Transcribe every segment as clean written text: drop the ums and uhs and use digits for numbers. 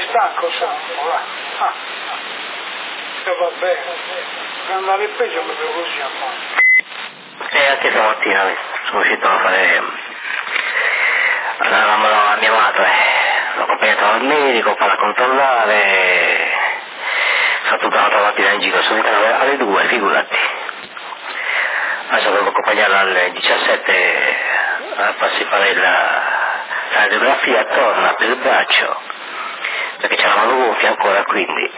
stanco sono, va. Va bene, per andare peggio proprio così a fare. E anche stamattina sono uscito a fare la mia madre, l'ho accompagnata al medico per controllare, sono tutta un'altra mattina in giro, sono venuto alle 2, figurati. Adesso devo accompagnarla alle 17 a farsi fare la radiografia, torna per il braccio, perché c'è la mano gonfia ancora, quindi.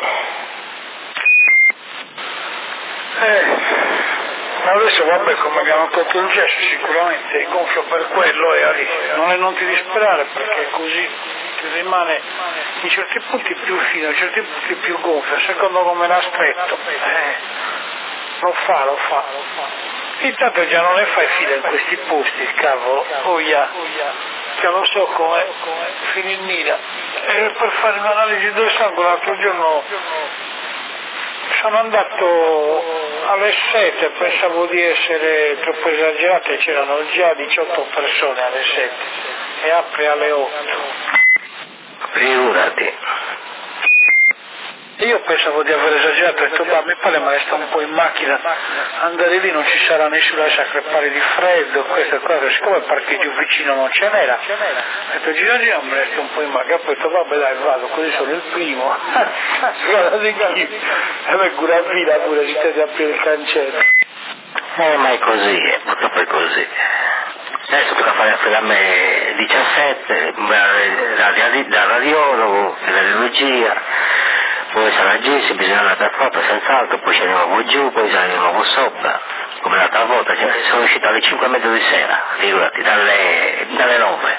Ma adesso vabbè, come abbiamo tolto il gesso sicuramente è gonfio per quello e lì. Non ti disperare perché così ti rimane in certi punti più fino, in certi punti più gonfio, secondo come l'ha stretto. Lo fa. Intanto già non ne fai fila in questi posti, cavolo, che lo so come finire. Per fare un'analisi del sangue l'altro giorno sono andato alle 7, pensavo di essere troppo esagerato e c'erano già 18 persone alle 7 e apre alle 8. Figurati. E io pensavo di aver esagerato, ho detto mi pare ma resta un po' in macchina, andare lì non ci sarà nessuno, lascia crepare di freddo, questo e quello, siccome il parcheggio vicino non ce n'era, ho detto gira, mi resta un po' in macchina, poi ho detto vabbè dai vado, così sono il primo, guarda di chi, e vengo una fila pure, si deve aprire il cancello. Ma è così, purtroppo è così. Adesso tocca fare affidame 17, da radiologo, la radiologia, poi sarà giù, se bisogna andare per forza senz'altro, poi scendiamo di nuovo giù, poi scendiamo di nuovo sopra, come l'altra volta, sono uscito alle 5:30 di sera, figurati, dalle 9.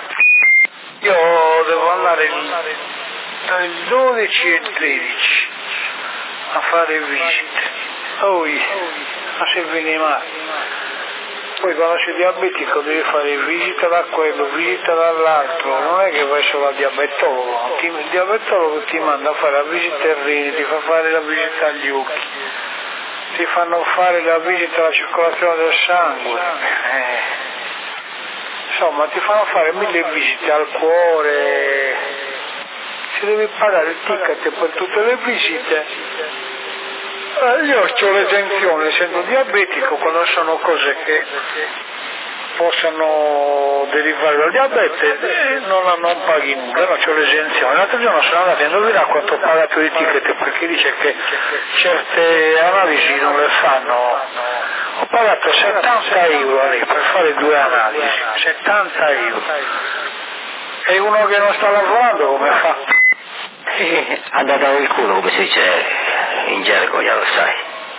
Io devo andare dalle 12 e 13 a fare visite, ma se viene male. Poi quando sei diabetico devi fare visita da quello, visita dall'altro, non è che vai solo al diabetologo, il diabetologo ti manda a fare la visita ai reni, ti fa fare la visita agli occhi, ti fanno fare la visita alla circolazione del sangue, insomma ti fanno fare 1000 visite al cuore, si devi pagare il ticket per tutte le visite. Io ho l'esenzione, essendo diabetico, quando sono cose che possono derivare dal diabete, non paghi nulla, no, c'ho l'esenzione. L'altro giorno sono andato a indovinare quanto ho pagato di ticket, perché dice che certe analisi non le fanno. Ho pagato 70 euro lì per fare 2 analisi, 70 euro. E uno che non sta lavorando come fa? Ha dato il culo, come si dice in gergo, già lo sai.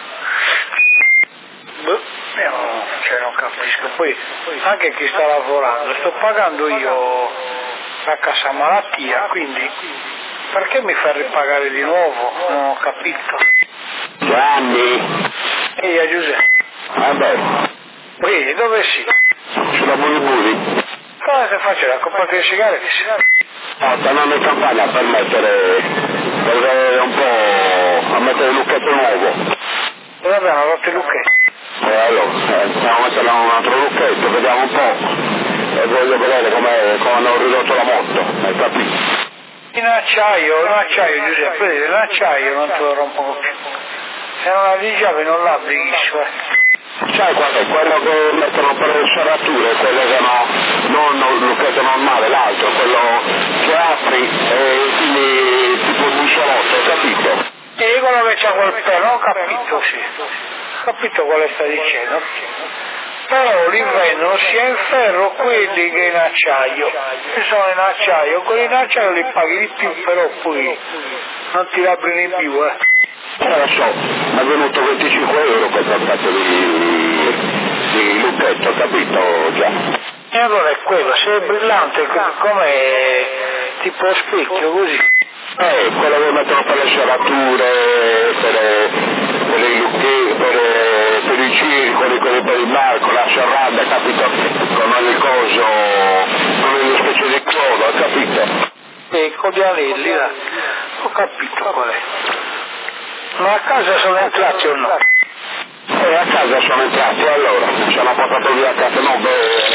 Io non capisco. Poi anche chi sta lavorando, sto pagando io la cassa malattia, quindi perché mi fa ripagare di nuovo? Non ho capito. Gianni. Ehi Giuseppe. Vabbè. Ehi, dove sei? Sulla Bulibuli. Cosa stai facendo? La comprare le sigarette? No, tornando in campagna per vedere un po', a mettere il lucchetto nuovo. Dove abbiamo rotto il lucchetto? Allora, stiamo mettendo un altro lucchetto, vediamo un po', e voglio vedere come hanno ridotto la moto, hai capito? In acciaio Giuseppe, vedi, l'acciaio non te lo rompono più. Se non la digiavi non l'abbi, Sai qual è? Quello che mettono per le serrature, quello che non il lucchetto normale, l'altro, quello che apri e quindi tipo un bussolotto, hai capito? E quello che c'ha quel pelo, ho capito, sì. Ho capito quello che sta dicendo. Però li vendono sia in ferro quelli che in acciaio. Se sono in acciaio, quelli in acciaio li paghi di più, però poi non ti labbrini più, Lo so, mi è venuto 25 euro questo pezzo di lucchetto, capito già? E allora è quello, se è brillante come tipo specchio così. Quello che mettono per le serrature, per i lucchetti, per i circoli, quelli per il marco, la serranda, capito? Con ogni coso, con ogni specie di chiodo, capito? Con gli anelli, là. Ho capito qual è. Ma a casa sono entrati o no? A casa sono entrati, allora, ci hanno portato via a casa, no,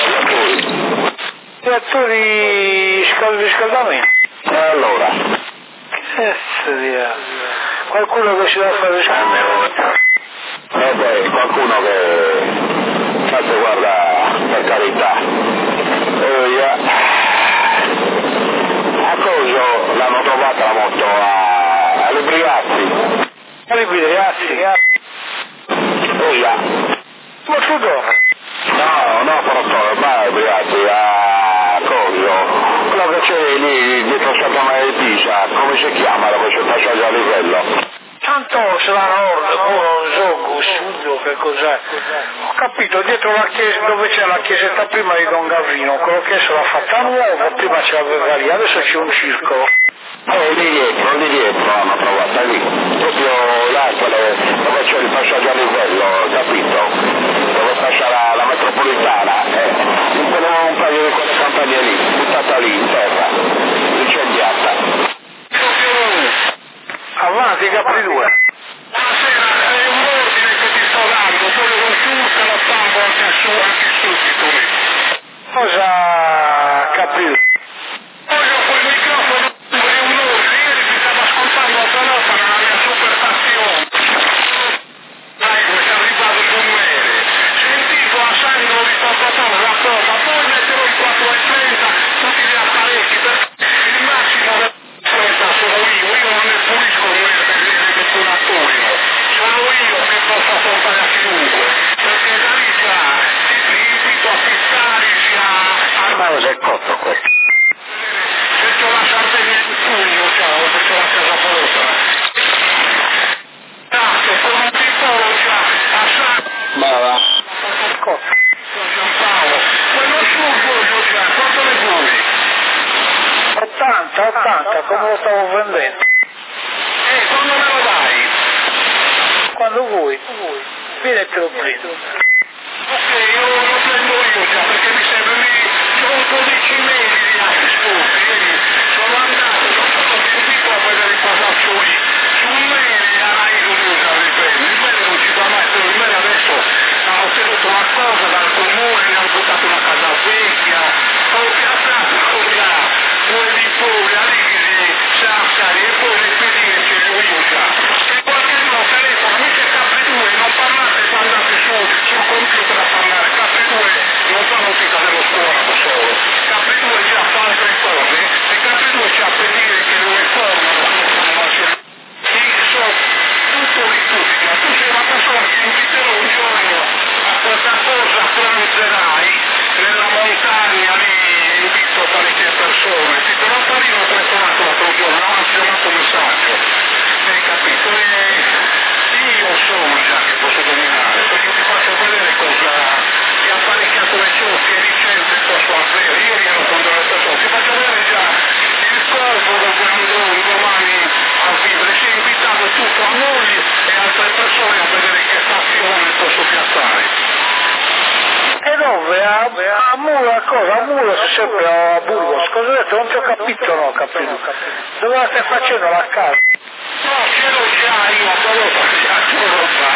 Reattori di riscaldamento. allora, Qualcuno che ci dà fare beh, qualcuno che tanto guarda, per carità. A Coso l'hanno trovata la moto alle Briazzi. Alle Briazzi? Ma tu dove? No, però vai Briazzi, a Coso. Quello che c'è lì dietro Santa Maria di Pisa, come si chiama questo passaggio a livello? Tanto sarà nord, Zogo, sud, che cos'è? Ho capito, dietro la chiesa, dove c'è la chiesetta prima di Don Gavrino, quello che l'ha fatta nuova, prima c'è la Vergaria, adesso c'è un circolo. Lì dietro hanno trovata lì, proprio là dove c'è il passaggio a livello, capito? Dove passa la metropolitana, un paio di quelle campagne lì, buttata lì in terra, incendiata. Avanti, Capri 2. Buonasera, è un ordine che ti sto dando, poi lo consulta, lo stampo anche subito. Cosa Capri 2? Voglio quel microfono, è un ordine, ieri si stava ascoltando la telefono nella mia superstazione. Ecco, è arrivato il Gumere. Sentito a Sandro di Tototone la cosa, poi metterò il 430, tutti gli apparecchi, perché il massimo del sono io non ne pulisco i donatori, sono io che posso affrontare a chiunque, perché da lì già ti invito a fissarsi a... Ma cos'è il cotto questo? Se c'ho la Sardegna in pugno, ciao, se c'ho la casa volta. Tanto, sono un piccolo già, a San... Ma va. Cosa? Giampaolo, quello sul già, quanto ne vuoi? 80, come lo stavo vendendo? Quando me lo dai? Quando vuoi. Vieni e te lo prendo. Ok, io lo prendo io già, perché mi serve lì, sono 12 mesi di altri sconti, vedi? Sono andato, sono stato subito a vedere il passaggio lì. Sul mele a Rai Lusa li prendo, il mele non ci fa mai, però il mele adesso ha ottenuto una cosa dal comune, mi hanno buttato una casa vecchia, ho piazzato già, due di pure, Alisi, Sassari e poi le pedine ce le ho io già. E qualcuno telefono, amici Capri 2, non parlate se andate sul computer a parlare, Capri 2 non fa notizia dello scuola da solo, Capri 2 già fa altre cose e Capri 2 c'ha per dire che lo informano quando sono tutto di tutti, ma tu sei una persona che inviterò un giorno a questa cosa, pranzerai nella montagna lì, invito parecchie persone, ti però Parino ho telefonato l'altro giorno, non ha chiamato un messaggio, hai capito? E io sono già che posso dominare, perché ti faccio vedere cosa ti ha apparecchiato le ciocche e licenze posso avere, ieri ero con delle persone, ti faccio vedere già il corpo del Grandone domani a vivere, si è invitato tutto a noi e altre persone a vedere che stazione posso piazzare. E dove? A Muro, cosa? A Muro, sempre a Burgos. Cosa ho detto? Non ti ho capito, no, capito. Dove la stai facendo la casa? No, ce l'ho già io, però già ce l'ho già.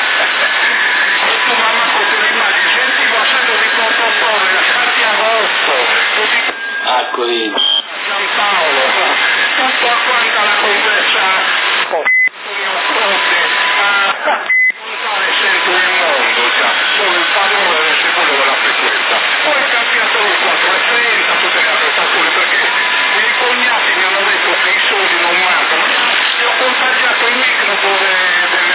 E tu mamma come l'immagini, sentivo a Sandro di Tototone, a Santiagosto, Acquolino. Giampaolo, tutto a quanta la conversa mio fronte a sento il mondo già, sono il padrone del secondo della frequenza. Poi è cambiato il 430, tutte le altre stazioni, perché i miei cognati mi hanno detto che i soldi non mancano, e ho contagiato il microbo delle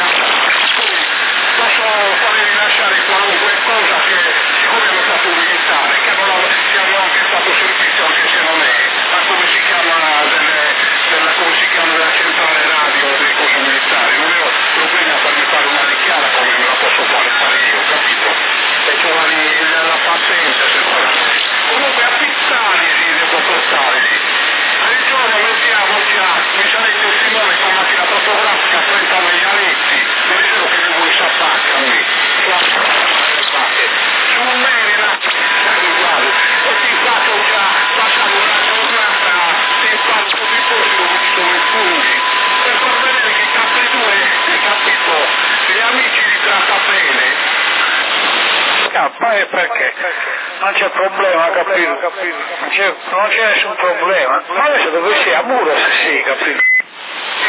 posso fare rilasciare qualunque cosa che siccome hanno fatto un militare, che hanno anche fatto servizio anche se non è, ma come si chiama della centrale radio dei corsi militari, non ho problemi a farmi fare una dichiara come me la posso fare io, capito? E c'ho la pazienza se farà. Comunque a Pizzani devo portare lì. Il giorno mettiamo già, mi sarei il testimone con macchina fotografica 30 meganetti, mi dicevo che mi vuoi sapacca a me. Sul Merina, uguale, e ti faccio già passare una giornata in quanto di posto di sono i funghi, per far vedere che Capri 2, hai capito, gli amici li tratta bene. Ma perché? Non c'è problema, capito? Non c'è nessun problema. Ma adesso dove sei? A Muro se sì, capito?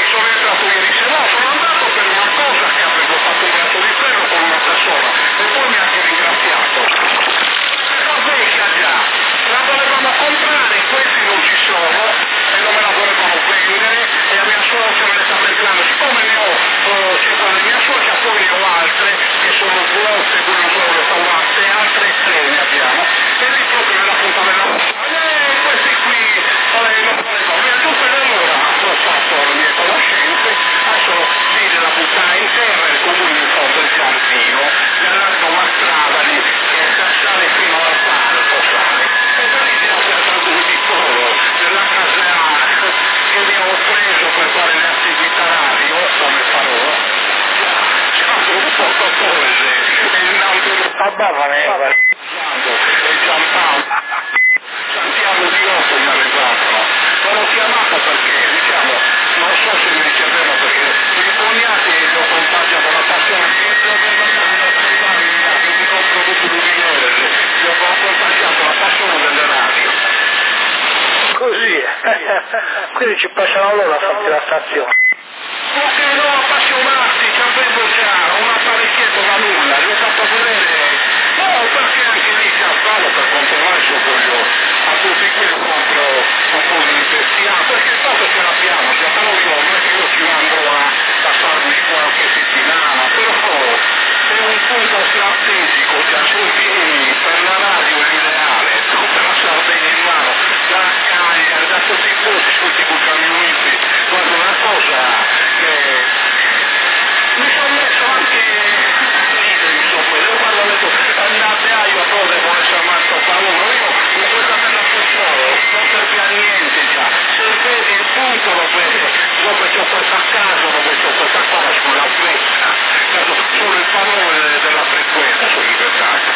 una barra nera. Santiago di Otto mi ha arrivato, ma l'ho chiamato perché, diciamo, non so se mi riceveva perché i cognati l'ho contagiato la passione, mi compro tutto l'udiere, gli ho contagiato la passione delle radio. Così quindi ci passano loro a farti la stazione. Perché no, appassionati, ci avevo già un apparecchietto da nulla, gli ho fatto vedere, no, perché anche lì ci affaro per controllare se voglio, a tutti qui compro un po' di bestiame, perché tanto ce l'abbiamo, già però io non è che io ci andrò a farmi qualche settimana, però è un punto strategico, già sui piedi, per la radio è l'ideale, tutta la Sardegna in mano, da Cagliari, da tutti i posti, tutti i camioniti, guarda una cosa che mi sono messo anche ridere, mi sono messo, quando ho detto andate a io però devo essere matto paura, io in questa bella persona non serve a niente già, se vedi il punto lo vedo, dove c'ho questa casa, dove c'ho questa cosa sulla freccia, solo il valore della frequenza sono diventato.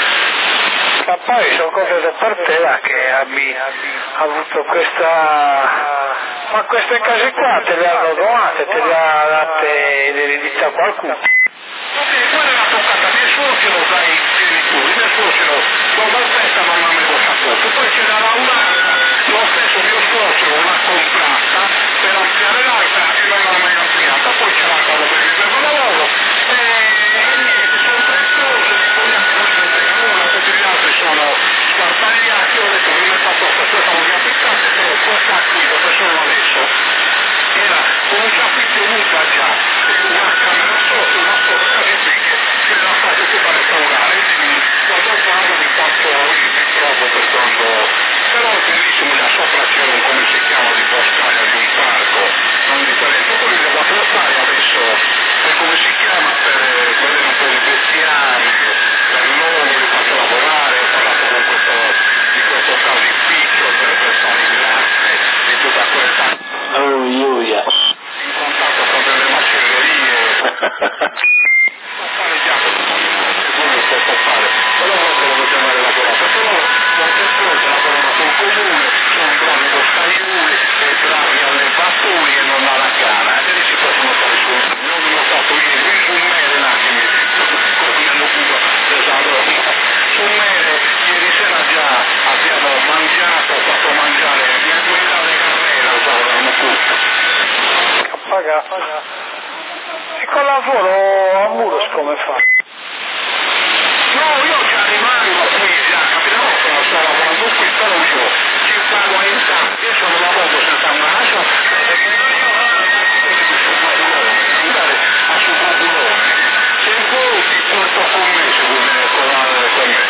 Ma poi sono cose per te là che abbi avuto questa... Ma queste case qua te le hanno donate, te le ha date l'eredità a qualcuno? Ok, quella era toccata mio suocero dai genitori, mio suocero dopo la festa non avevo saputo, poi c'era un'altra, lo stesso mio suocero l'ha comprata per ampliare l'altra e non l'ha mai ampliata, poi c'era la cosa per il primo lavoro e niente, sono tre cose, poi anche non se ne frega nulla, tutti gli altri sono sparpagliati, ho detto non mi è fatto questa non mi ha piccato, però questa qui dove sono adesso era con un capitolo nuda già, una camera sotto, una porta di fighe, che la fase tutta restaurare, quindi quando parlo di fatto mi trovo per quando, però è bellissimo là sopra c'è un, come si chiama, di boscaglia di un parco, non differente, poi devo portare adesso, per come si chiama, per vedere un po' di bestiame, per loro li faccio lavorare, ho parlato con di questo caseificio per fare il latte, di tutta questa... Oh, Giulia. In contatto con delle macellerie, fare già quello che posso fare, però non devo chiamare lavorato, però qualche cosa lavorano sul comune, sono bravi boscaioli e bravi alle bastoni e non alla cara, e lì si possono fare su, non l'ho fatto ieri, un mele un attimo, così hanno avuto l'esatto, su un mele ieri sera già abbiamo mangiato, ho fatto mangiare mia guida di carriera, usavano tutto. Paga. E con lavoro a Muros come fa? No, io già rimango qui, già, capito? Non sto lavorando qui, però io ci pago a intanti, io sono lavoro senza managio, perché andare a Subobulone. Se vuoi ti porto con me, se vuoi venire con me.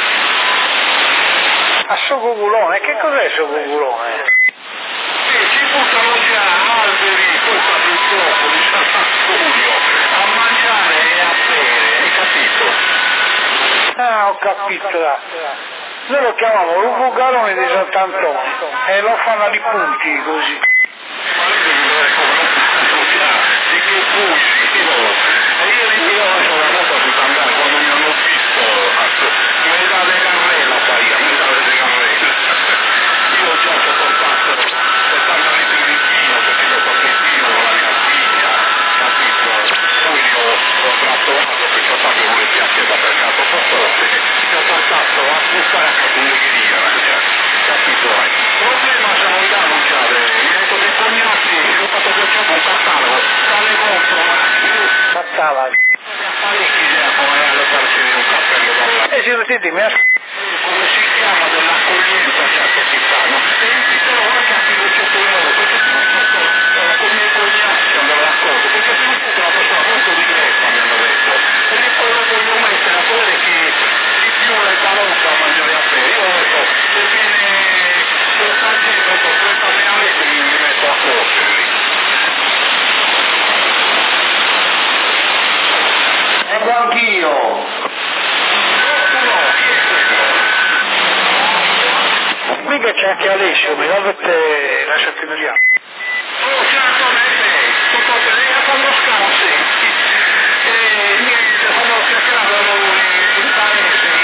A Sogugulone? Che cos'è Sogugulone? Ci buttano già alberi, poi fanno il fuoco, li stanno a studio, a mangiare e a bere, hai capito? Ah, ho capito. Noi lo chiamiamo Rubugarone di Sant'Antonio e lo fanno di punti così. Ma lei deve vedere come non fanno già, di che punti, no? E io lascio la moto sul andare, quando mi hanno visto, me la de Garrella fai, me la de Garrella. Io già ci ho portato 70 litri di vino, perché io sto vino con la mia figlia, capito? Poi io l'ho trattorato perché ho fatto le piaceva per capo forte, che ho portato a buttare a capunegheria, capito? Il problema se non danno già, mi detto dei cognati, ho fatto che c'è un catalogo, tale compro, ma io... Catalogo. Apparecchi già come alle farci un cappello dalla... E si sentite, mi come si chiama dell'accoglienza già che si fanno e io ti trovo anche a fine 100 euro perché sono stato con i miei cognati andare d'accordo perché sono stata una persona molto diretta mi hanno detto e io poi lo voglio mettere a vedere chi di più è talento a mangiare a bere io ho detto se viene questa gente ho detto 30 reali e mi metto a correre lì Vengo anch'io. mica c'è anche Alessio, mi avete lasciato in via. oh certamente tutto te quando scala senti e niente quando chiacchieravano in paese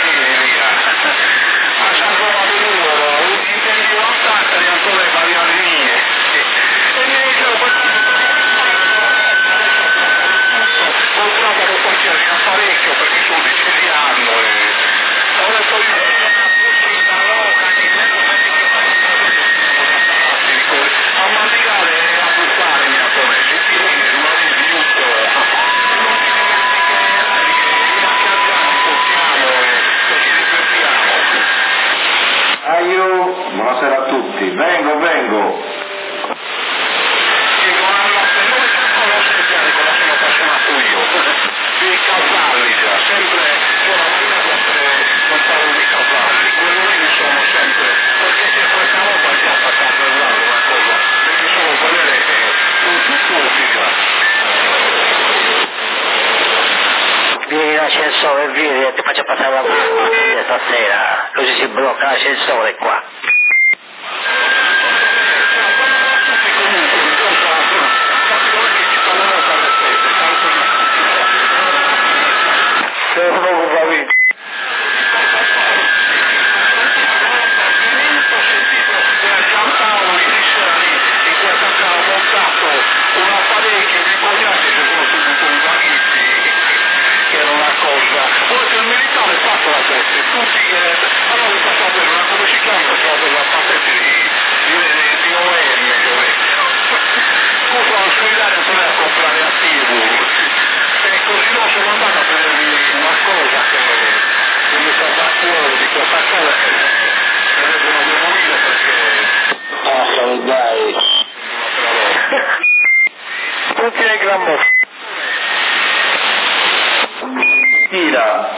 faccia passare la stasera, così si blocca l'ascensore qua. Tutti ai grammofono. Tira.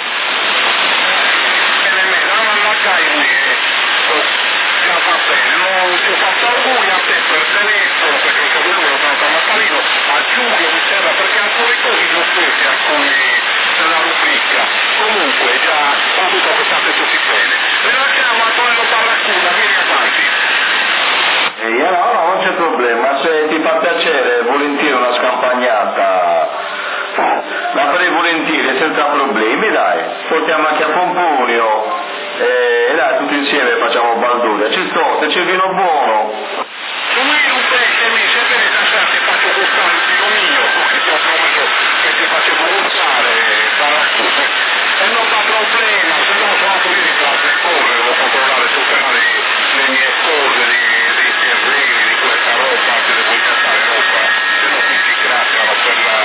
Non ti ho fatto auguri a te per telefono perché il caduto lo tanto a Mattarino, a Giulio mi sembra perché alcuni cose li ho presi alcuni nella rubrica. Comunque già saluto che state tutti bene. Ringraziamo Antonello Barracuda, vieni avanti. No, non c'è problema, se ti fa piacere volentieri una scampagnata la farei volentieri senza problemi, dai, portiamo anche a Pomponio e dai, tutti insieme facciamo baldoria, ci sto, se c'è vino buono. Come un pesce mi sebbene stasera ti faccio gustare il vino mio, che ti ho promesso che ti facevo gustare, Barracuda, e non fa problema, se no sono qui di altre cose, devo controllare tutte le mie cose, dei terreni, di questa roba, che devo incassare roba, se no qui si graziano per la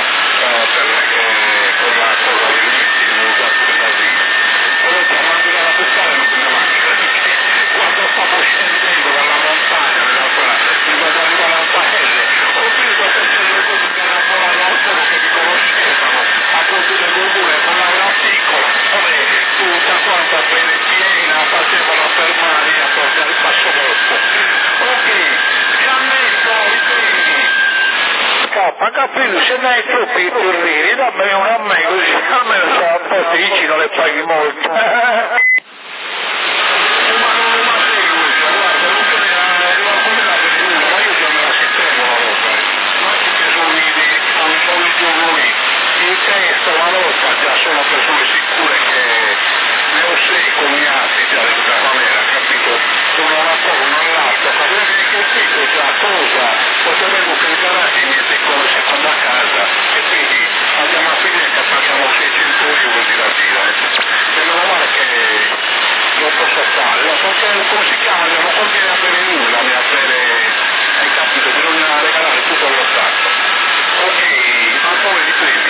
cosa bellissima, usate della vita. Comunque a mandare a pescare non bisogna macchina, quando stavo scendendo dalla montagna, mi vado ad arrivare al paese, ho visto che c'erano tutti che lavoravano al fuoco che mi conoscevano, a conto del comune con Laura Piccola, tutta quanta bene piena, facevano fermare a portare il passaporto. Ok, Giannetto, riprendi. Capito, se ne hai troppi turrini, dammene uno a me così, almeno sta un po' dici, non le paghi molto. La roba già sono persone sicure che ne ho 6 cognati già di questa maniera, capito? Sono una cosa, non l'altra, sapete che capito già cosa, potremmo creare i miei piccoli seconda casa e quindi andiamo a finire che paghiamo 600 euro di la vita. E meno male che lo posso fare, lo so che come si chiama, non conviene avere nulla, mi avere, hai capito, bisogna regalare tutto allo Stato. Ok, ancora di primi.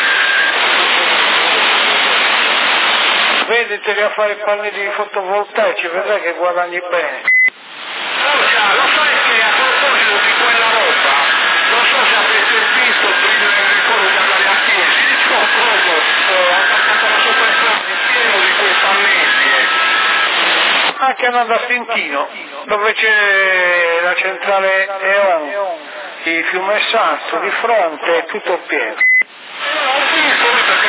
Venditeli a fare i pannelli fotovoltaici, vedrai che guadagni bene. Lo sai che a proposito di quella roba, non so se avete visto prima del ricordo di andare a Chiesi, dico proprio, attaccato alla sopra pieno di quei pannelli. Anche andando a Stintino, dove c'è la centrale EON di Fiume Santo, di fronte è tutto pieno. Ho visto perché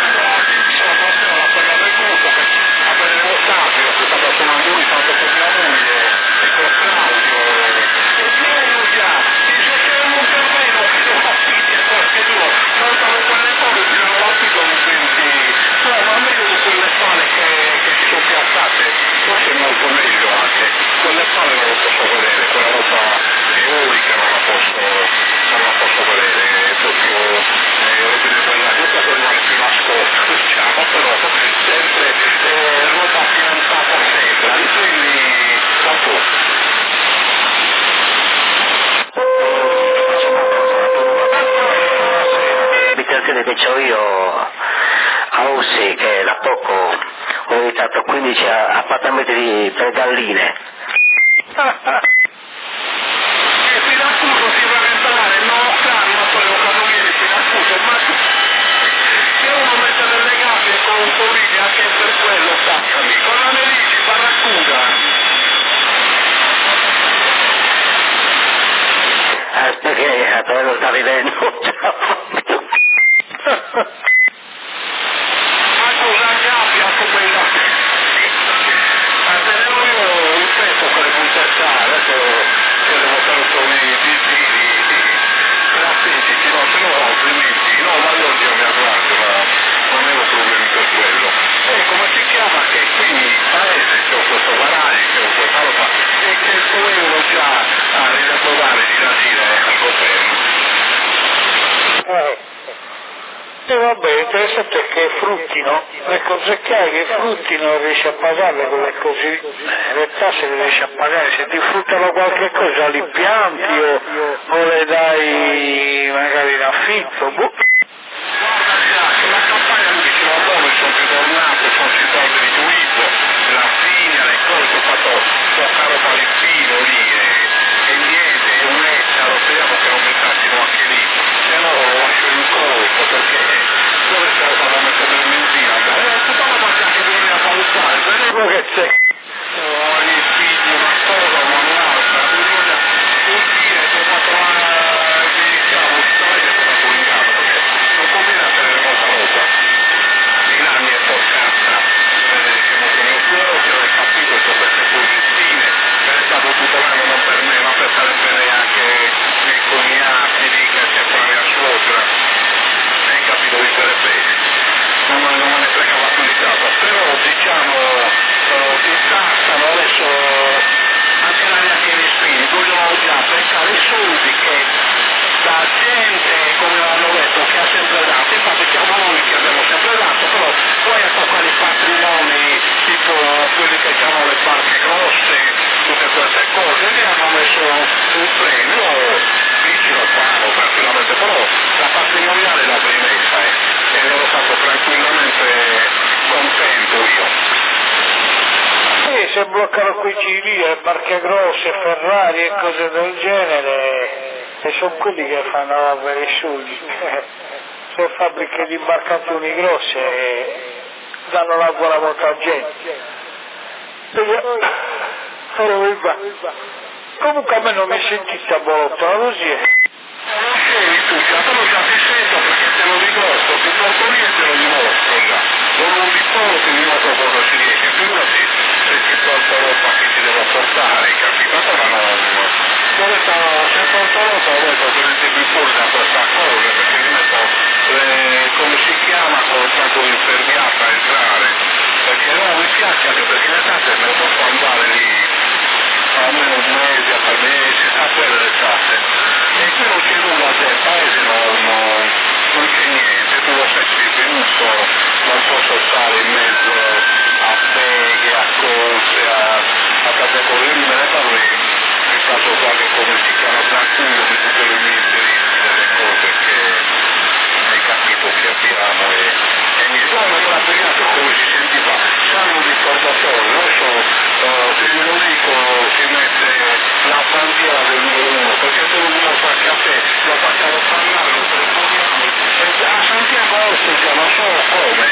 forse è molto meglio anche, quelle palle non lo posso vedere, quella roba teorica non la posso vedere, proprio roba quella roba per rimane più nascosta, diciamo, però sempre roba fidanzata sempre, quindi tanto. L'abitazione che ho io a Ossi, che da poco ho evitato 15 appartamenti per galline. E Siracusa si va a entrare, no, calma, poi quando viene Siracusa, ma se uno mette delle gabbie con un polino anche per quello, staccami, con la Medici, Barracuda. Perché lo sta vivendo. Ma cosa gabbia, vabbè, l'interessante è che fruttino, le cose chiare che fruttino riesci a pagarle quelle cose, le tasse le riesci a pagare, se ti fruttano qualche cosa li pianti o le dai magari in affitto, boh. Guarda, la campagna lui diceva dove sono ritornato, sono situato di Duivo, la figlia, le cose, ho fatto caro palippino lì e niente, è un ettaro, speriamo che non mi tassino anche lì, se no lo lascio in colpo perché dove sta la mettere in benzina? Tutta la parte che bisogna valutare, Quello che c'è. ogni figlio una cosa o un'altra, bisogna uscire, devo trovare, diciamo, storia che sta pubblicando, perché non conviene tenere molta roba. In anni è toccata, che molto mio suocero, ho capito queste posizione, è stato tutto l'anno non per me, ma per stare bene anche i cognati lì, che è sempre la mia suocera, hai capito di stare bene. Non me ne fregava più di casa, però diciamo ti tassano adesso anche l'aria che respiri, vogliono già beccare i soldi che la gente, come l'hanno detto, che ha sempre dato, infatti siamo noi che abbiamo sempre dato, però poi a toccare i patrimoni, tipo quelli che hanno le barche grosse, tutte queste cose, lì hanno messo un premio, lì ci lo fanno tranquillamente, però la patrimoniale l'ho rimessa e l'ho fatto tranquillamente contento io. Sì, se bloccano quei giri, le barche grosse, Ferrari e cose del genere, e sono quelli che fanno avere i soldi. Se fabbriche di imbarcazioni grosse danno lavoro a molta gente. Comunque a me non mi sentite a Bolotto, così è. Non sei tu, già te lo già ti sento perché te lo dimostro, ti porto lì e te lo dimostro già. Non lo ricordo, ti dimostro cosa si riesce, figurati se ti porto roba che ti devo portare, capito? Ma no, dove stavo, se porto roba ho detto che non ti più fuori da questa cosa, perché mi metto, come si chiama, con il tanto di infermiata a entrare, perché no, mi piace anche perché in estate me lo posso andare lì almeno un mese, a 3 mesi, a quelle l'estate. E qui non c'è nulla, il paese non c'è niente, tu lo sei venuto, non posso stare in mezzo a beghe, a cose, a categorie, me ne parlo, mi faccio qualche, come si chiama, tranquillo, mi tutte le mie interessi delle cose che hai capito che abbiamo e niente, no, non l'ha spiegato come si sentiva, sanno di portatore, adesso se glielo dico si mette la bandiera del numero 1, perché se lo dimostra anche a te, lo facciamo parlare, lo telefoniamo, a Santiago già non so come.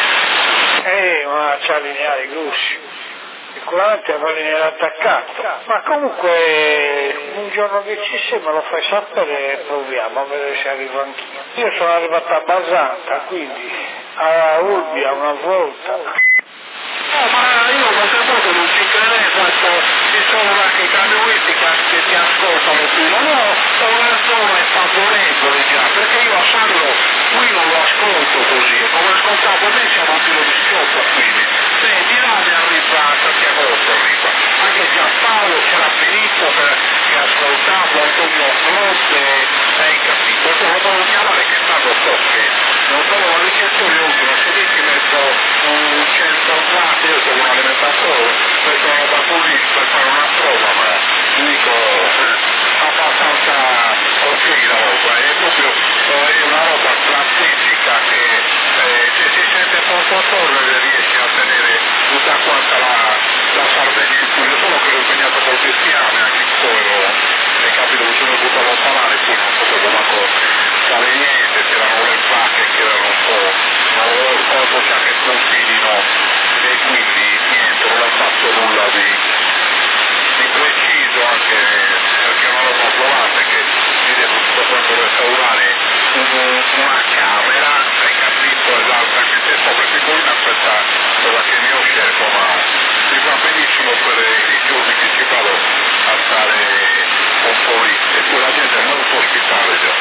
Ma c'ha lineari grossi, sicuramente avrà lineare attaccato, ma comunque un giorno che ci sei me lo fai sapere e proviamo a vedere se arrivo anch'io. Io sono arrivato a Basanta, quindi a Urbia una volta. No, ma io queste cose non ci credevo, ci sono anche i camionisti che ti ascoltano qui, no, è una zona favorevole già, perché io a Sandro qui non lo ascolto così, e come ascoltavo me siamo a filo di schioppo quindi, di là mi arriva Santiago arriva, anche Giampaolo c'era Filippo che ascoltavo, Antonio Flotte, hai capito, lo devo chiamare che tanto so che non sono la ricercazione ultima, se lì ti metto un 100 watt, io sono un alimentatore, metto una batteria per fare una prova, ma dico abbastanza ok la roba, è proprio una roba strategica che se si sente portatore riesce a tenere tutta quanta la Sardegna in culo, solo che l'ho impegnato col bestiame anche in cuore, hai capito, mi sono dovuto allontanare, poi non potevo manco fare niente, c'erano le vacche che erano un po', non avevo il corpo già che confidino e quindi niente, non ho fatto nulla di preciso, anche perché non l'ho provato, che mi devo proprio restaurare una camera, hai capito, e l'altra che c'è sopra, che poi aspetta quella che il mio chef, ma mi va benissimo per i giorni che ci vado a stare un po' lì, e poi la gente è molto ospitale già.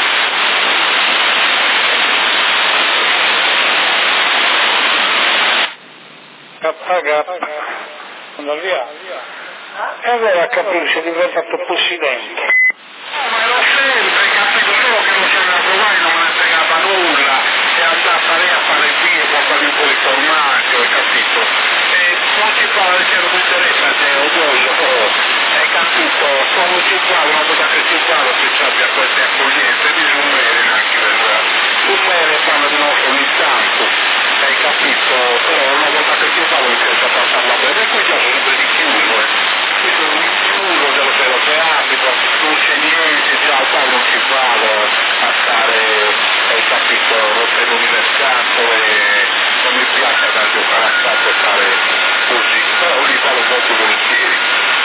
Andò via. E allora capisci, è diventato possidente. Ma ero sempre, capito, solo che non c'era mai, non me ne fregava nulla, e odioso, però hai capito, sono citato, una volta che citato che ci abbia queste accoglienze, di un mese neanche un mese fanno di nostro ogni tanto, hai capito, però una volta che citato mi è stata parlata bene, e qui già sono sempre di chiuso, qui sono di chiuso dello teatro, non c'è niente, già qua non ci vado a stare, hai capito, rotte l'universato e non mi piace da giocare a scatto stare così, però ogni vado molto volentieri.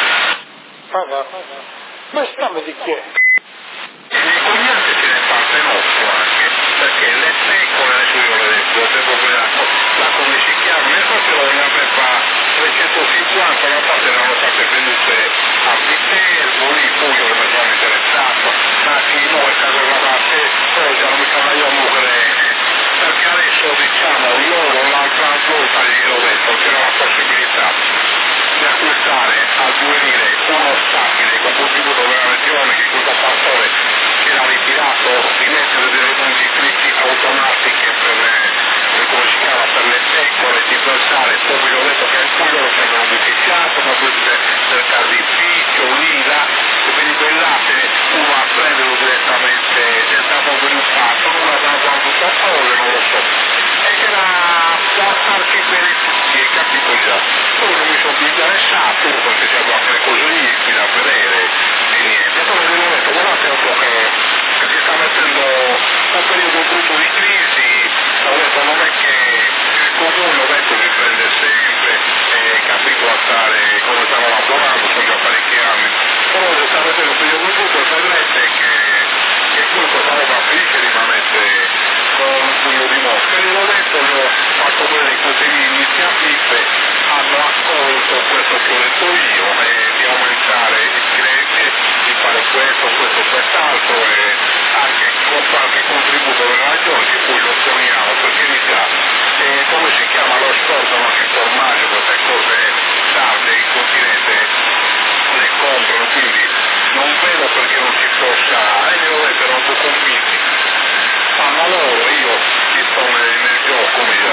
Ma stiamo di chi è? E nei cognati ce ne parte nostro anche, perché le pecore, adesso io le devo vedere come si chiama, nel frattempo ne aveva 350, una parte erano state vendute a Viterbo, lì poi io mi sono interessato, ma chi noi che avevate, poi già non mi chiamo io a muovere, perché adesso diciamo loro l'altra volta gliel'ho detto, c'era la possibilità di acquistare a 2 lire uno stabile con contributo veramente che questo pastore era ritirato di mettere delle mungitrici automatiche come si chiama, per le pecore di pensare, poi vi ho detto che anche loro ci hanno beneficiato, ma potete del carnificio, l'IVA, e quindi quel latte uno a prenderlo direttamente senza proprio un fatto, non aveva tutta cose, non lo so. E c'era da farci bene tutti, hai capito già. Poi non mi sono più interessato, perché c'è qualche cosa qui da vedere, e niente. Poi vi ho detto, guardate un po' che si sta mettendo un periodo brutto di crisi, ho detto non è che il comune ho detto mi prende sempre capito a stare come stavo lavorando, sono già parecchi anni, però sta mettendo un periodo brutto e vedrete che questa roba felice rimanete con un pugno di mosche. E l'ho detto, gli ho fatto vedere queste mie iniziative, hanno accolto questo che ho detto io, di aumentare il cliente, di fare questo, quest'altro e anche con qualche contributo della ragione che poi lo poniamo, perché mi sa, come si chiama lo sport, anche il formaggio, queste cose tarde in continente le comprano, quindi non vedo perché non si possa, e devo essere un po' convinti, fanno loro, io ci sto nel gioco, mi sa.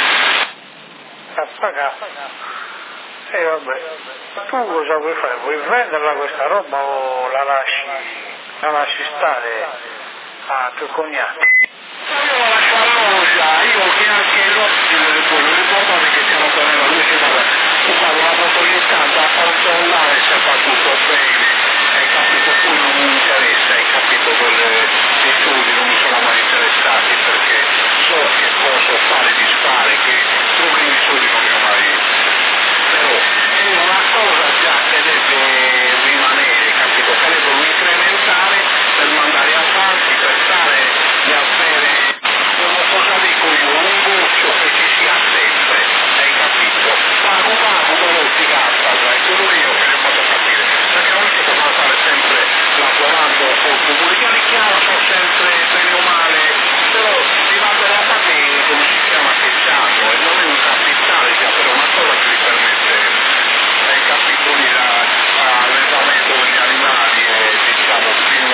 A pagare. E vabbè, tu cosa vuoi fare? Vuoi venderla questa roba o la lasci stare a tuo cognato? Io la lascio all'osia, io che anche l'ottimo l'importante è che siamo con la luce, tu fai una volta ogni tanto a controllare se fa tutto bene, hai capito, poi non mi interessa, hai capito, i soldi non mi sono mai interessati perché so che posso fare disfare, che problemi di soldi non ne ho mai, però è una cosa già che deve rimanere, capito, che devono incrementare per mandare avanti, per stare di avere, cosa dico io, un goccio che ci sia sempre, hai capito? Pago, però si gasta, è quello io che ne posso capire, perché non si può stare sempre lavorando con pubblicare chiaro, sono sempre bene o male, però si va bene a bene, come si chiama che c'hanno, e non è un capitale già, però una cosa che gli permette, hai capito, lì l'allenamento degli animali è diciamo più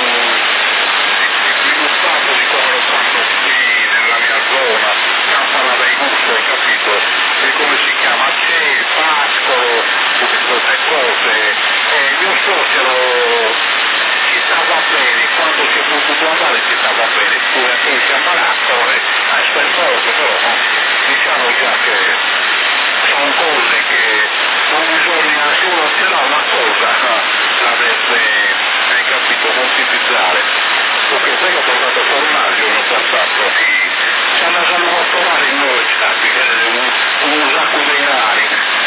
sviluppato di come lo fanno qui nella mia zona, Campana dei Gusto, hai capito? E come si chiama? C'è il pascolo, tutte queste cose, e mio suocero ci stava bene, quando si è potuto andare ci stava bene, pure poi si è ammalato e ha espertoso, però no? Diciamo già che sono cose che non bisogna, se uno ce l'ha una cosa, la deve, hai capito, moltiplicare. Perché poi ho portato formaggio in passato che ci hanno salvato trovare in noi un sacco di denari.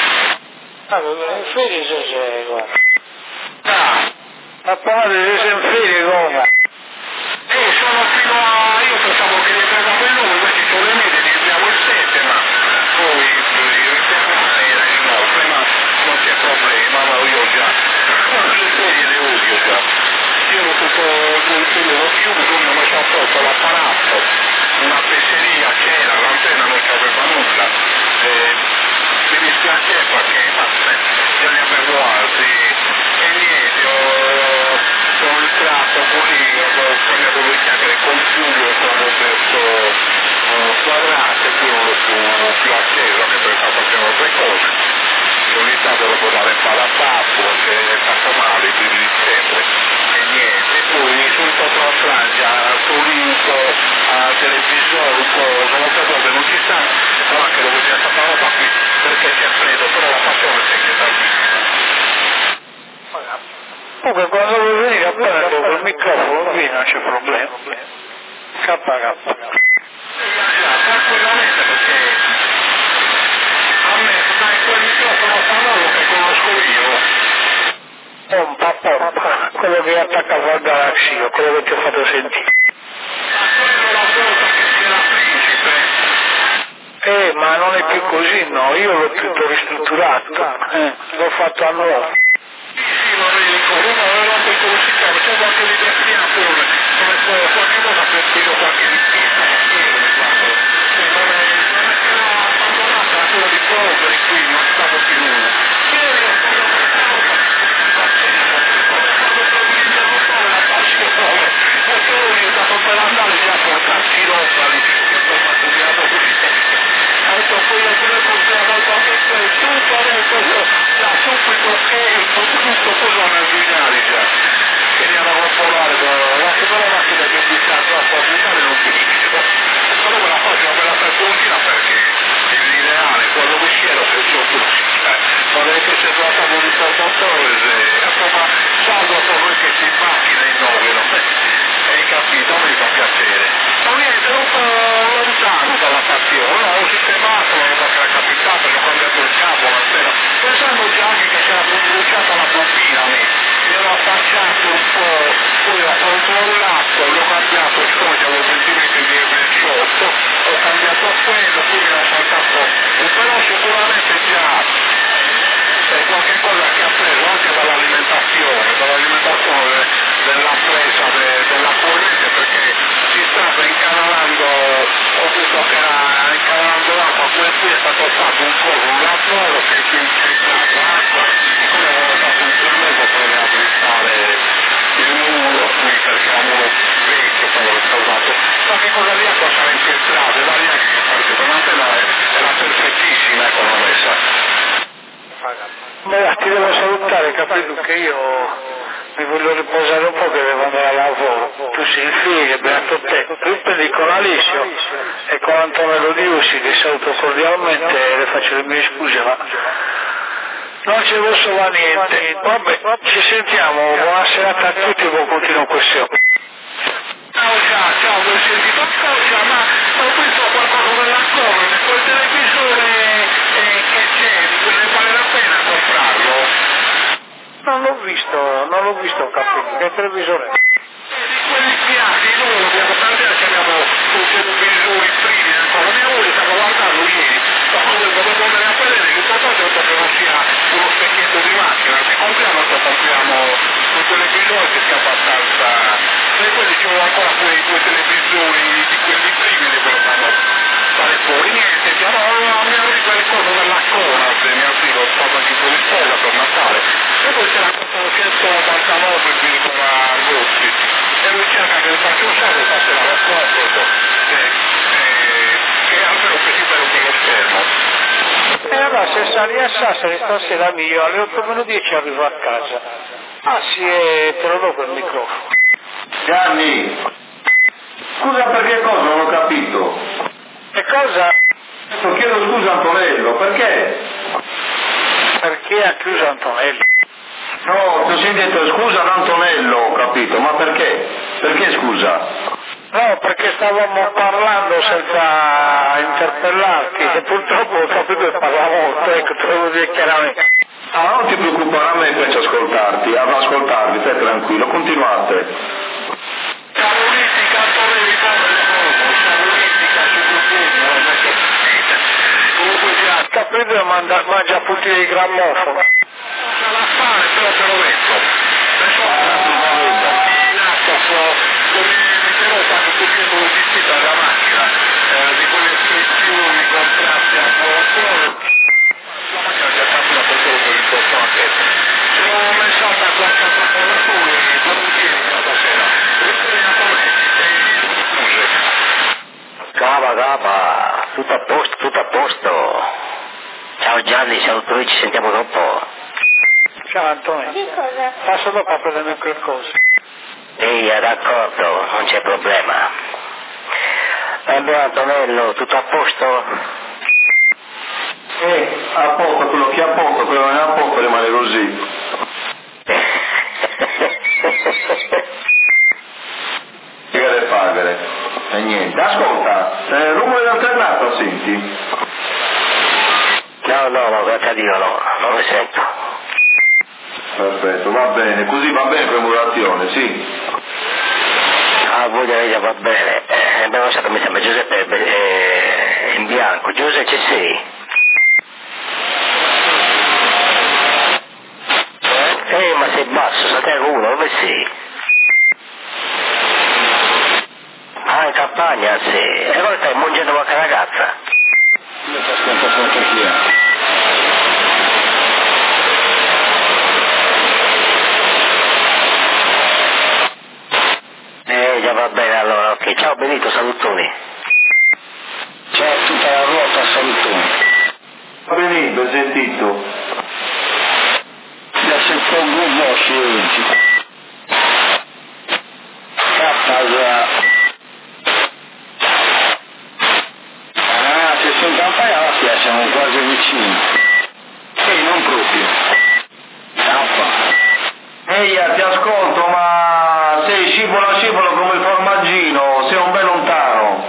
In ferie c'è, guarda. Ah, Ma parlate se in ferie come? sono fino a, io pensavo che ne prendavo il nome, invece sono le mese, abbiamo il 7, ma poi il fermare era il 9, ma non c'è problema, ma io già, le ferie le odio già. Io tutto il periodo chiuso, mi ho messo a posto l'apparato, una fesseria c'era, l'antenna non c'aveva nulla, mi dispiace perché ce ne avevo altri e niente, ho entrato così e niente, poi subito trasfraggia a Torino, a televisore, molte cose non ci stanno, però anche dove c'è stata roba qui, perché c'è freddo, però la passione c'è che tantissima. Comunque quando vuoi venire a prendere col microfono qui non c'è problema. Tranquillamente, perché a me dai quel microfono famoso che conosco io. Pompa, quello che è attaccato al galaxio, quello che ti ho fatto sentire. Ma quello la volta che c'era Principe. Ma non è più così, no, io l'ho tutto ristrutturato, l'ho fatto a nuovo. Sì, lo ricordo, uno aveva poi come si chiama, c'è qualche libertà come qualche volta per dire qualche richiesta, non mi guardo. Non è che l'ho abbandonata la tua di poveri qui, non è stato più nulla. Per andare già a portarci roba lì, adesso poi alcune cose a volte tutto adesso da subito e tutto poi vanno a guidare già, che ne hanno a volare, anche per la macchina che ti sta troppo a guidare non finisce, però me la faccio una bella personina perché è l'ideale, quando mi sciero se c'è un po' quando è che si tratta di un motore, insomma, salvo per noi che si macchina in nove, hai capito? Mi fa piacere. Ma niente, un po' lontano dalla passione, no? Ho sistemato la roba che era capitata, ho cambiato il capo la sera, pensando già anche che c'era bruciata la bobina a me, mi ero affacciato un po', poi ho controllato, l'ho cambiato, siccome c'avevo sentimenti di sciotto, ho cambiato quello, poi mi era saltato, però sicuramente già è qualche cosa che ha preso anche dall'alimentazione della presa della corrente, perché si stava incanalando, ho visto che era incanalando l'acqua, poi qui è stato fatto un lavoro che si è incentrato l'acqua, siccome avevo fatto un permesso per riabilitare il muro qui, perché era un muro vecchio, poi l'ho salvato, ma che cosa di acqua sarà infiltrata, e l'aria che per l'antena era perfettissima, ecco l'ho messa. Beh, ti devo salutare, capito che io mi voglio riposare un po' che devo andare al lavoro. Tu sei il figlio, beato te. Quindi con Alessio e con Antonello Di Ussi, che saluto cordialmente e le faccio le mie scuse, ma non ci posso va niente. Vabbè, ci sentiamo, buona serata a tutti e buon continuo questione. Ciao, mi sentito ascolta, ma ho visto qualcosa dell'accordo, quel televisore che c'è, ne vale la pena comprarlo? Non l'ho visto, capito, che televisore? Di quelli piatti, noi dobbiamo cambiare, che abbiamo un televisore primi ancora, mia moglie stava guardando ieri, ma dovevo andare a vedere, l'importante è che non sia uno specchietto di macchina, se compriamo un televisore che sia abbastanza, e quelli ci vogliono ancora quei due televisori di quelli primi, li volevamo fare fuori, niente, siamo a mia amica ricordo della Conad, mio figlio, stava anche con sposa per Natale, e poi c'era questo 189 qui con la Rossi, e lui cerca che faccia un salto e passerà la scoperto, che almeno così bello per lo schermo. E allora se sali a Sassari stasera io alle 8:10 arrivo a casa. Ah sì, te lo do quel microfono. Gianni, scusa per che cosa non ho capito. E cosa? Chiedo scusa Antonello, perché? Perché ha chiuso Antonello? No, ti ho sentito scusa ad Antonello, ho capito, ma perché? Perché scusa? No, perché stavamo parlando senza interpellarti e purtroppo ho capito che parlavo molto, ecco, te lo devo dire chiaramente. Ah, non ti preoccupare, a me piace ascoltarti, stai tranquillo, continuate. Politica, Capito, mangia putti di grammofono. la fare, però te lo metto. Però faccio un pochino di gestita della macchina, di quelle ispezioni, contratti a qualcuno. La macchina già capita per quello che l'importante. Se non mi salta qualche altra cosa su, non mi tieni stasera. Ritorni a me, scuse. Cava, tutto a posto. Ciao Gianni, ciao a tutti, ci sentiamo dopo. Ciao Antonio. Che cosa? Passo dopo a prendere qualcosa. Ehi, d'accordo, non c'è problema. Antonello, tutto a posto? A poco, quello che è a poco, quello non è a poco rimane così. Pagare. E niente. Ascolta, rumore d'alternata senti? No, grazie a Dio no, non lo sento. Perfetto, va bene, così va bene per emulazione, sì. Ah, voi direte va bene. Abbiamo lasciato, mi sembra, Giuseppe in bianco. Giuseppe, ci sei? Ma sei basso, Santiago 1, dove sei? Ah, in campagna, sì. E ora stai mungendo qualche ragazza? Io ti ascolto sotto chi è. Già va bene allora, ok. Ciao Benito, salutoni. Ciao a tutta la ruota, salutoni. Benito, hai sentito? Da secondo voce oggi. Se sono in campagna la siamo quasi vicini. Non proprio. Ehi, ti ascolto, ma sei scipolo come il formaggino, sei un bel lontano.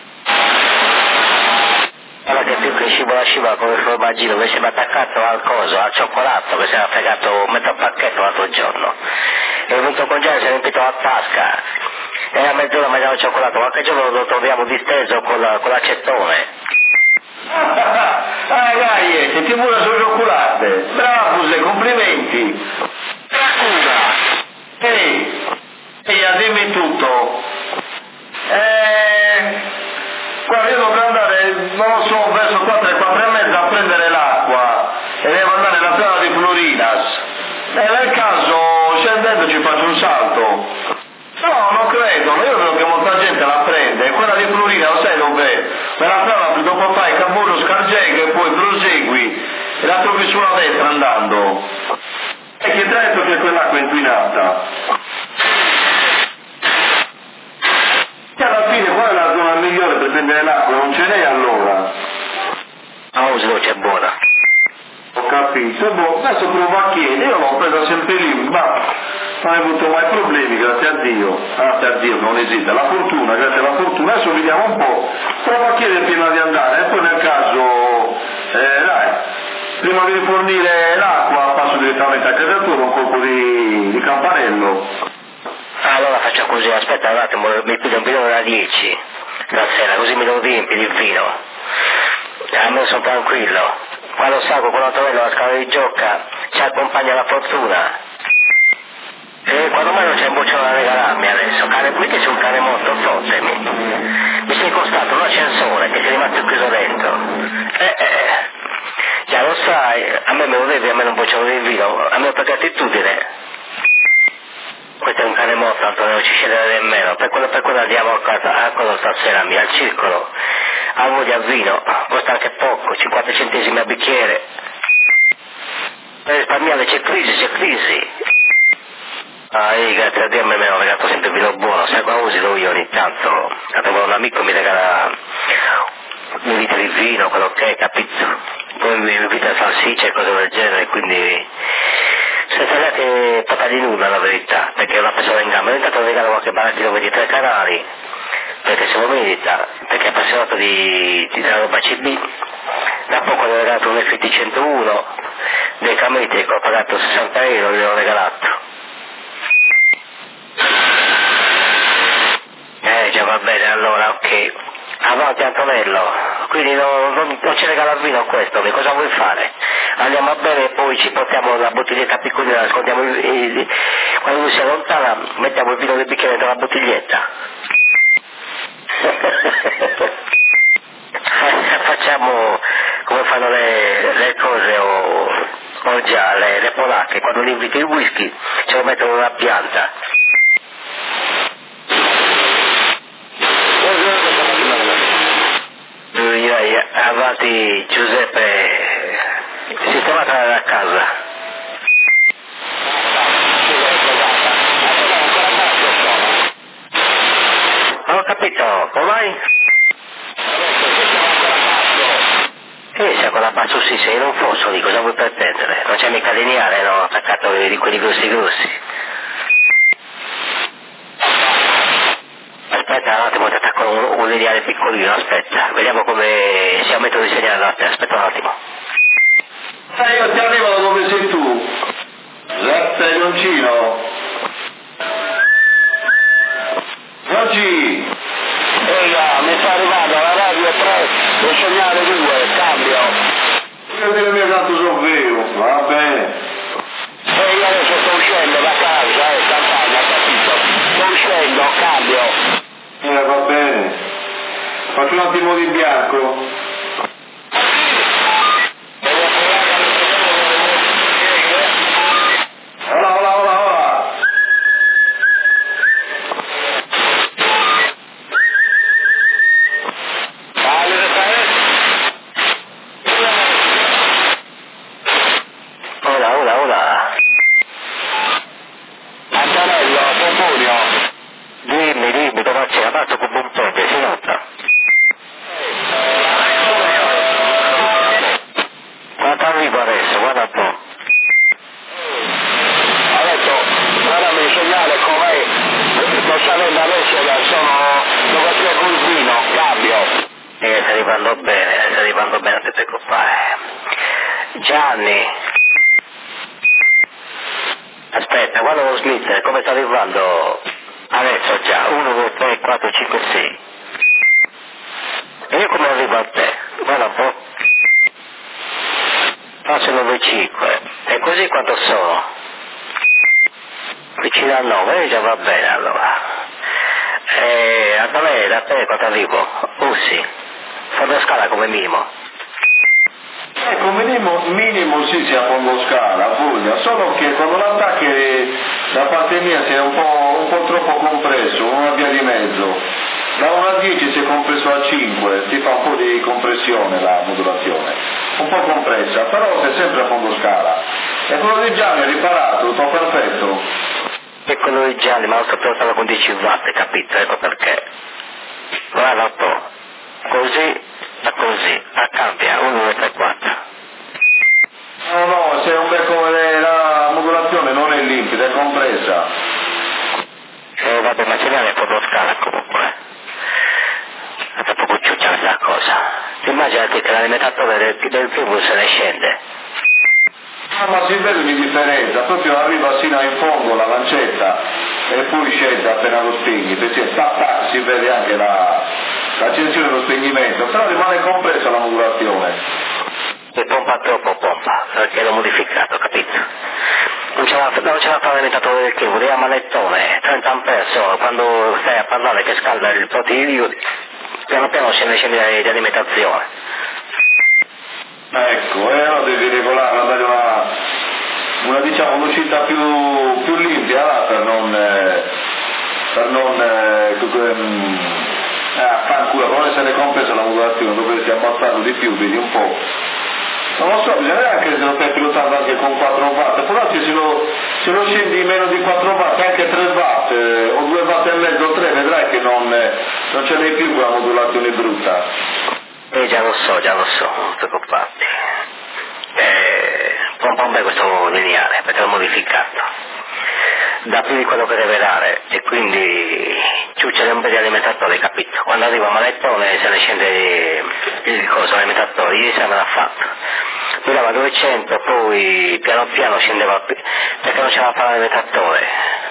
Allora che più che scivola come il formaggino, che si è attaccato al coso, al cioccolato, che si era fregato mezzo pacchetto l'altro giorno. E è venuto con già, si è riempito la tasca. E a mezz'ora mangiavo il cioccolato, qualche giorno lo troviamo disteso con l'acettone. Dai, e ti pure sul cioccolato. Bravo, complimenti. Ehi, dimmi tutto. Guarda, io devo andare, non lo so, verso 4:30 a prendere l'acqua e devo andare alla strada di Florinas. E nel caso, scendendo ci faccio un salto. No, non credo, io vedo che molta gente la prende, quella di Florina, lo sai dov'è? Nella strada dopo fai Camburro Scargega e poi prosegui e la trovi sulla destra andando. E che detto che quell'acqua è inquinata? E alla fine qual è la zona migliore per prendere l'acqua? Non ce n'è allora? Ah, Oslo c'è buona. Ho capito, adesso provo a chiedere, io l'ho presa sempre lì, ma non hai avuto mai problemi, grazie a Dio, non esiste, la fortuna, grazie alla fortuna, adesso vediamo un po', provo a chiedere prima di andare, e poi nel caso, prima di rifornire l'acqua passo direttamente a casa tua con un colpo di campanello. Allora faccio così, aspetta un attimo, mi piglio un vino da 10 la sera, così mi devo riempire il vino. Almeno sono tranquillo. Quando salgo con Antonello alla scala di Giocca ci accompagna la fortuna. E quando mai non c'è un boccione da regalarmi adesso, cane, qui c'è un cane morto, fottemi. Mi sei costato un ascensore che si è rimasto chiuso dentro. Già lo sai, a me lo devi, a me non boccione di vino, a me per gratitudine. Questo è un cane morto, Antonello, non ci scende nemmeno, per quello andiamo a cosa stasera, al circolo. A voglia al vino, costa anche poco, 50 centesimi a bicchiere. Per risparmiare c'è crisi. Grazie a Dio a me mi hanno regalato sempre vino buono, sai qua uso io ogni tanto. Avevo un amico mi regala 2 litri di vino, quello che è, capito? Poi mi invita salsicce e cose del genere, quindi senza neanche pata di nulla la verità, perché è una persona in gamba. Ogni tanto regalo qualche barattino 23 canali, perché se lo merita, perché è appassionato di roba CB. Da poco gli ho regalato un FT 101 dei Cameti che ho pagato 60 euro, gli ho regalato. Già va bene, allora ok. Avanti Antonello, quindi non ci regala il vino questo, che cosa vuoi fare? Andiamo a bere e poi ci portiamo la bottiglietta piccolina, nascondiamo quando lui si allontana mettiamo il vino del bicchiere dentro la bottiglietta. Facciamo come fanno le cose o già le polacche, quando li inviti il whisky ce lo mettono in una pianta. Avanti Giuseppe, sistemata a casa. Ho capito, come mai? Sì, con la basso sì, sei in un fosso, di cosa vuoi pretendere? Non c'è mica lineare, no? Attaccato di quelli grossi. Aspetta un attimo, ti attacco un lineare piccolino, aspetta. Vediamo come si aumenta il segnale, aspetta un attimo. Io ti arrivo da dove sei tu. Giuseppe Leoncino. Oggi. Mi sta arrivando alla radio 3 il segnale 2, cambio. Io dire mio tanto sono vero, va bene. Io adesso sto uscendo da casa, campagna, capito? Sto uscendo, cambio. Va bene. Faccio un attimo di bianco. Dimmi, dove c'è? Adesso con un po' si nota. Quanto arrivo adesso? Guarda un po'. Adesso, guardami il segnale com'è. Sto salendo adesso, dove c'è Gulvino, cambio. Sta arrivando bene, non ti preoccupare. Gianni. Aspetta, guarda lo Smith, come sta arrivando? Adesso già, 1, 2, 3, 4, 5, 6. E io come arrivo a te? Guarda un po'. Passo 9, 5. E così quanto sono? Vicino a 9, già va bene allora. E da te quanto arrivo? Sì. Fondo scala come minimo. Come minimo sì, sia fondo scala, voglia, solo che quando l'attacchi da parte mia si è un po' troppo compresso, una via di mezzo. Da 1 a 10 si è compresso a 5, ti fa un po' di compressione la modulazione, un po' compressa, però sei sempre a fondo scala. E quello di Gianni è riparato, tutto perfetto. E quello di Gianni, ma lo sto portando con 10 watt, capito? Ecco perché. Guarda un po', così, cambia, 1, 2, 3, 4. No, c'è un bel come la modulazione non è limpida, è compressa. Vabbè, ma segnale è fondo scala comunque. È troppo cucciuccia questa cosa. Ti immagini che l'alimentatore del tubo se ne scende? Ma si vede di differenza, proprio arriva sino in fondo la lancetta e poi scende appena lo spegni, perché si vede anche l'accensione dello spegnimento, però rimane compressa la modulazione. E pompa troppo, perché l'ho modificato, capito? Non ce la fa l'alimentatore del tubo, lì a manettone, 30 ampere solo, quando stai a parlare che scalda il proteidio, piano piano scende di alimentazione. Ecco, allora devi regolare, andare una diciamo un'uscita più limpida là, per non non essere compresa la modulazione, dovresti abbassarlo di più, vedi un po'. Non lo so, bisogna anche se lo stai pilotando anche con 4 watt, però se lo scendi meno di 4 watt, anche 3 watt o 2 watt e mezzo, 3, vedrai che non ce n'è più quella modulazione brutta. Già lo so, non preoccuparti. Pompa un bel questo lineare, perché l'ho modificato. Da più di quello che deve dare, e quindi ciuccia un po' di alimentatore, capito? Quando arriva a manettone se ne scende il coso alimentatore, ieri sera me l'ha fatto. Mi dava 200, poi piano piano scendeva, perché non ce la fa l'alimentatore.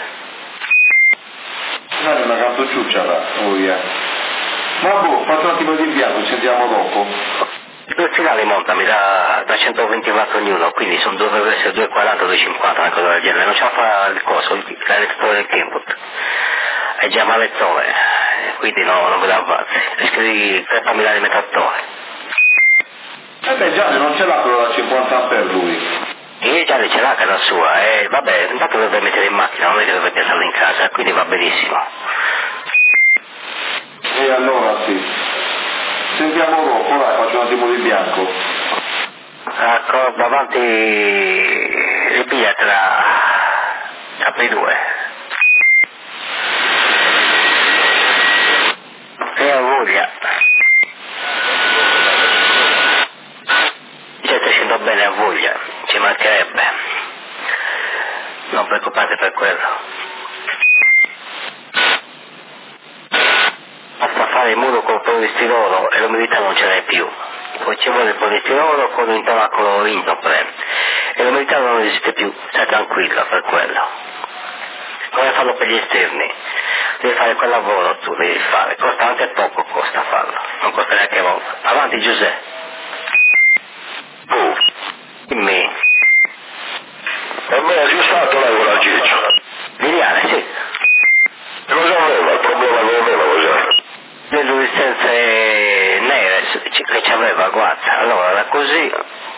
Non è una canto ciuccia là, Ma faccio un attimo di bianco, ci sentiamo dopo. Il finale montami da 120 watt ognuno, quindi sono 240, 250, una cosa del genere, non ce la fa il coso, l'alimentatore del input. È già manettone, quindi non me la avanzi. Scrivi prepami l'alimentatore. Gianni non ce l'ha quello da 50 per lui. E Gianni ce l'ha a casa sua, vabbè, intanto dovrebbe mettere in macchina, non è che dovrebbe piazzarlo in casa, quindi va benissimo. E allora sì. Sentiamo dopo, dai, faccio un attimo di bianco. D'accordo, avanti, ripiglia tra P2. voglia. Certo, ci sto bene a voglia, ci mancherebbe. Non preoccupate per quello. Basta fare il muro col polistirolo e l'umidità non ce n'è più. Poi ci vuole il polistirolo con un intonacolo intopre e l'umidità non esiste più, stai tranquilla per quello. Come farlo per gli esterni? Devi fare quel lavoro, tu devi fare, costa anche poco, costa farlo, non costa neanche molto. Avanti Giuseppe. Dimmi. E me è aggiustato lei con la ciccia? Viviane, sì. E cosa aveva? Il problema che aveva cos'era? Le resistenze nere che ci aveva, guarda, allora era così.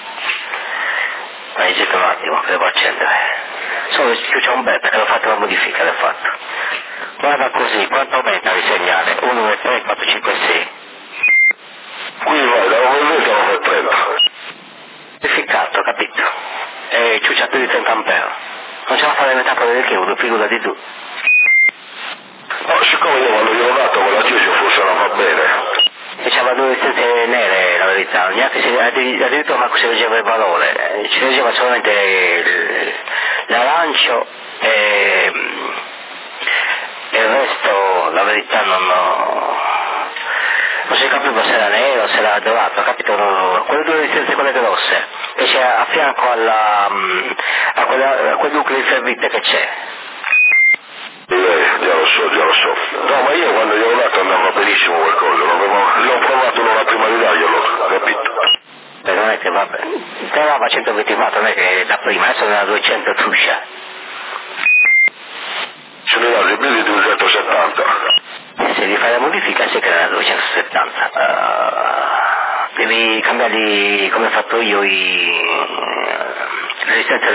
Ma esiste un attimo, che devo accendere. Solo c'è un bel perché l'ho fatto la modifica, l'ho fatto. Guarda così, quanto aumenta il segnale? 1, 2, 3, 4, 5, 6. Qui vai, da un momento non fa 30. Modificato, capito? E ciuccia più di 30 ampere. Non ce la fa le metafore del chiodo, figurati tu. No, siccome io quando gli ho dato con la ciccia forse non va bene. E c'aveva due licenze nere, la verità, neanche addirittura Marco si leggeva il valore, ci leggeva solamente l'arancio e il resto, la verità, non si capiva se era nero, se era dorato, capito? Quelle due licenze, quelle grosse, che c'è a fianco a quel nucleo di fervite che c'è. Già lo so. No, ma io quando gli ho dato andava benissimo qualcosa, l'ho provato una prima di darglielo, capito? Non è che va bene. Te dava 120 watt, non è che da prima, adesso ne ha 200 truscia. Se ne dà più di 270. Se gli fai la modifica sì che ne ha 270. Devi cambiargli, come ho fatto io, le resistenze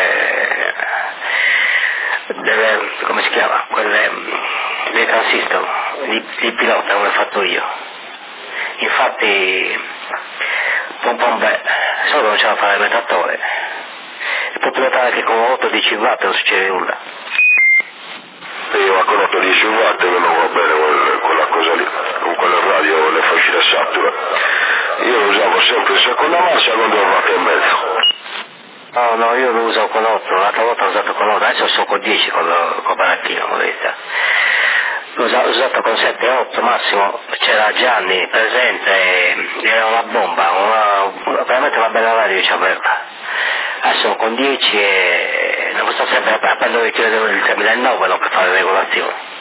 delle come si chiama? Dei transistor, di pilota, come ho fatto io. Infatti pompa un bel, solo non ce la fa il metatore. E può pilotare anche con 8-10 watt, non succede nulla. Io con 8-10 watt che non va bene quella cosa lì, con quella radio, le fascine satura. Io lo usavo sempre in seconda massa con 2 watt e mezzo. No, io lo uso con 8, l'altra volta ho usato con 8, adesso sono con 10 con baracchino, vedete. L'ho usato con 7-8 massimo, c'era Gianni presente, era una bomba, veramente una bella radio c'aveva. Adesso con 10 e non so sempre a prendere il 2009 per fare le regolazioni.